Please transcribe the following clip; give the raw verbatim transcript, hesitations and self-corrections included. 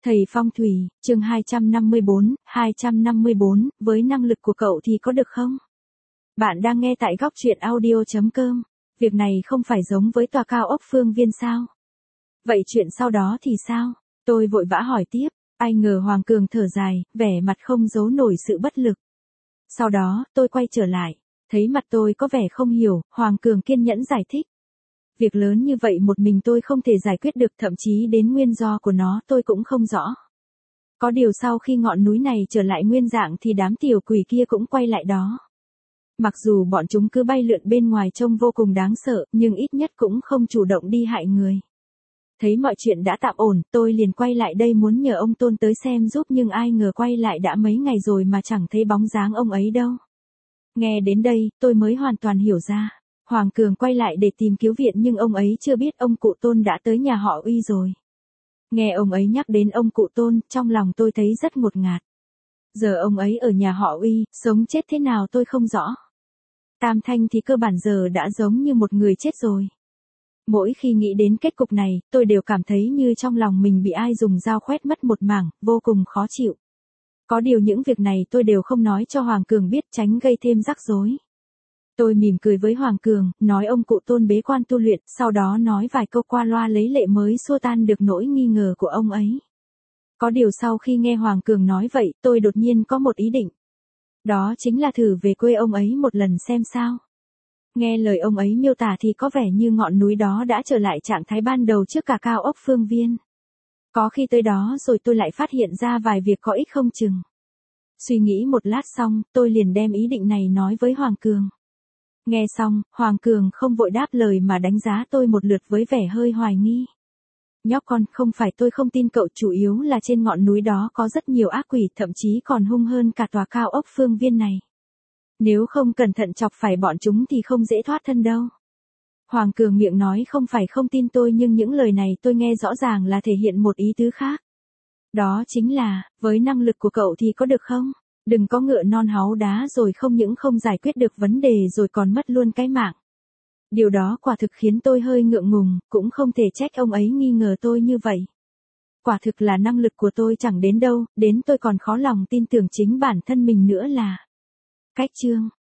Thầy phong thủy, chương hai trăm năm mươi bốn, hai trăm năm mươi bốn, với năng lực của cậu thì có được không? Bạn đang nghe tại góc truyện audio chấm com. Việc này không phải giống với tòa cao ốc Phương Viên sao? Vậy chuyện sau đó thì sao? Tôi vội vã hỏi tiếp, ai ngờ Hoàng Cường thở dài, vẻ mặt không giấu nổi sự bất lực. Sau đó, tôi quay trở lại, thấy mặt tôi có vẻ không hiểu, Hoàng Cường kiên nhẫn giải thích. Việc lớn như vậy một mình tôi không thể giải quyết được, thậm chí đến nguyên do của nó tôi cũng không rõ. Có điều sau khi ngọn núi này trở lại nguyên dạng thì đám tiểu quỷ kia cũng quay lại đó. Mặc dù bọn chúng cứ bay lượn bên ngoài trông vô cùng đáng sợ, nhưng ít nhất cũng không chủ động đi hại người. Thấy mọi chuyện đã tạm ổn, tôi liền quay lại đây muốn nhờ ông Tôn tới xem giúp, nhưng ai ngờ quay lại đã mấy ngày rồi mà chẳng thấy bóng dáng ông ấy đâu. Nghe đến đây, tôi mới hoàn toàn hiểu ra. Hoàng Cường quay lại để tìm cứu viện nhưng ông ấy chưa biết ông cụ Tôn đã tới nhà họ Uy rồi. Nghe ông ấy nhắc đến ông cụ Tôn, trong lòng tôi thấy rất ngột ngạt. Giờ ông ấy ở nhà họ Uy, sống chết thế nào tôi không rõ. Tam Thanh thì cơ bản giờ đã giống như một người chết rồi. Mỗi khi nghĩ đến kết cục này, tôi đều cảm thấy như trong lòng mình bị ai dùng dao khoét mất một mảng, vô cùng khó chịu. Có điều những việc này tôi đều không nói cho Hoàng Cường biết, tránh gây thêm rắc rối. Tôi mỉm cười với Hoàng Cường, nói ông cụ Tôn bế quan tu luyện, sau đó nói vài câu qua loa lấy lệ mới xua tan được nỗi nghi ngờ của ông ấy. Có điều sau khi nghe Hoàng Cường nói vậy, tôi đột nhiên có một ý định. Đó chính là thử về quê ông ấy một lần xem sao. Nghe lời ông ấy miêu tả thì có vẻ như ngọn núi đó đã trở lại trạng thái ban đầu trước cả cao ốc Phương Viên. Có khi tới đó rồi tôi lại phát hiện ra vài việc có ích không chừng. Suy nghĩ một lát xong, tôi liền đem ý định này nói với Hoàng Cường. Nghe xong, Hoàng Cường không vội đáp lời mà đánh giá tôi một lượt với vẻ hơi hoài nghi. Nhóc con, không phải tôi không tin cậu, chủ yếu là trên ngọn núi đó có rất nhiều ác quỷ, thậm chí còn hung hơn cả tòa cao ốc Phương Viên này. Nếu không cẩn thận chọc phải bọn chúng thì không dễ thoát thân đâu. Hoàng Cường miệng nói không phải không tin tôi, nhưng những lời này tôi nghe rõ ràng là thể hiện một ý tứ khác. Đó chính là, với năng lực của cậu thì có được không? Đừng có ngựa non háu đá rồi không những không giải quyết được vấn đề rồi còn mất luôn cái mạng. Điều đó quả thực khiến tôi hơi ngượng ngùng, cũng không thể trách ông ấy nghi ngờ tôi như vậy. Quả thực là năng lực của tôi chẳng đến đâu, đến tôi còn khó lòng tin tưởng chính bản thân mình nữa là. Cách chương